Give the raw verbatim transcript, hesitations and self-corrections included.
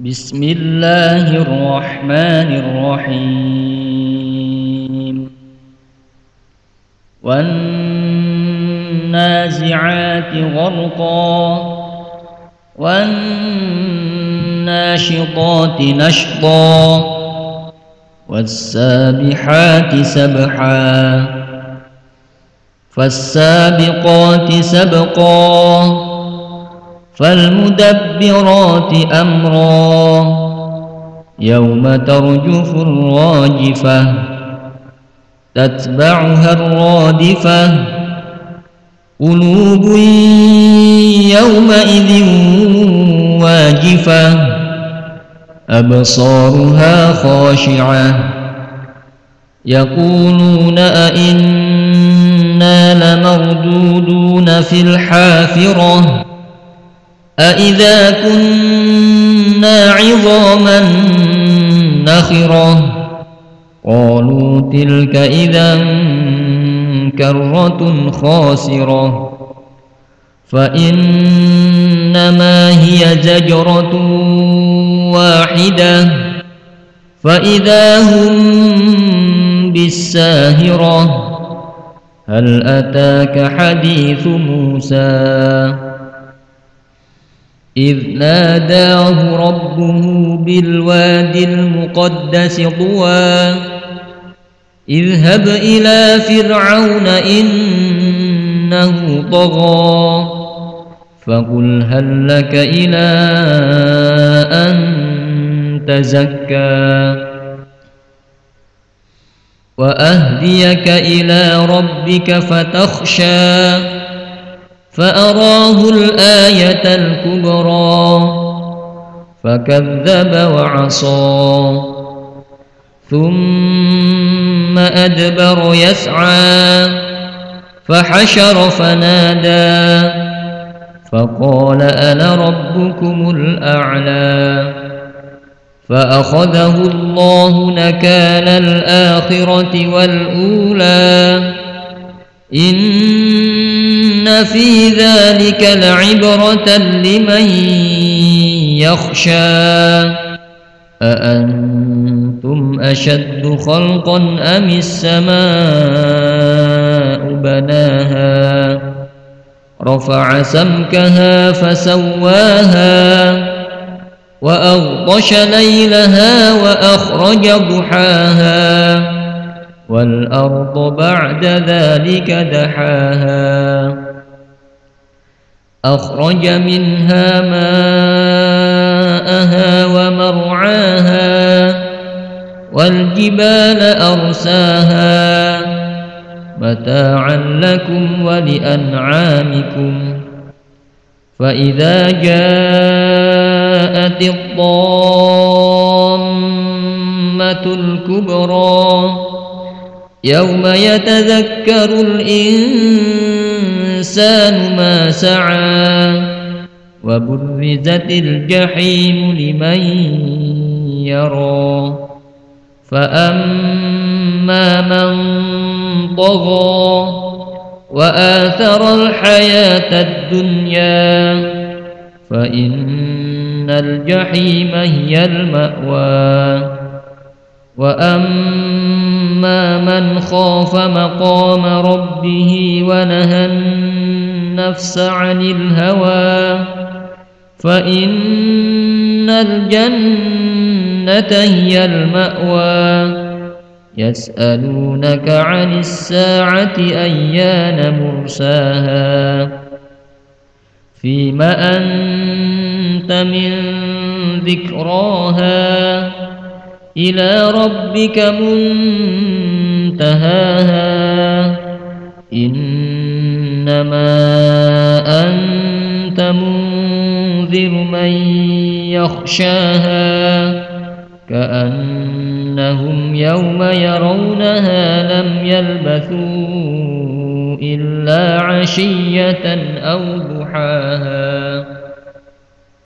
بسم الله الرحمن الرحيم والنازعات غرقا والناشطات نشطا والسابحات سبحا فالسابقات سبقا فالمدبرات أمرا يوم ترجف الراجفة تتبعها الرادفة قلوب يومئذ واجفة أبصارها خاشعة يقولون أئنا لمردودون في الحافرة أإذا كنا عظاما نخرة قالوا تلك إذا كرة خاسرة فإنما هي زجرة واحدة فإذا هم بالساهرة هل أتاك حديث موسى إذ ناداه ربه بالوادي المقدس طوى اذهب إلى فرعون إنه طغى فقل هل لك إلى أن تزكى وأهديك إلى ربك فتخشى فأراه الآية الكبرى فكذب وعصى ثم أدبر يسعى فحشر فنادى فقال أنا ربكم الأعلى فأخذه الله نكال الآخرة والأولى إن في ذلك لعبرة لمن يخشى أأنتم أشد خلقا أم السماء بناها رفع سمكها فسواها وأغطش ليلها وأخرج ضحاها والأرض بعد ذلك دحاها أخرج منها ماءها ومرعاها والجبال أرساها متاعا لكم ولأنعامكم فإذا جاءت الطامة الكبرى يوم يتذكر الإنسان ما سعى وبرزت الجحيم لمن يرى فأما من طغى وآثر الحياة الدنيا فإن الجحيم هي المأوى وأما من خاف مقام ربه ونهى النفس عن الهوى فإن الجنة هي المأوى يسألونك عن الساعة أيان مرساها فيم أنت من ذكراها إلى ربك منتهاها إنما أنت منذر من يخشاها كأنهم يوم يرونها لم يلبثوا إلا عشية أو ضحاها.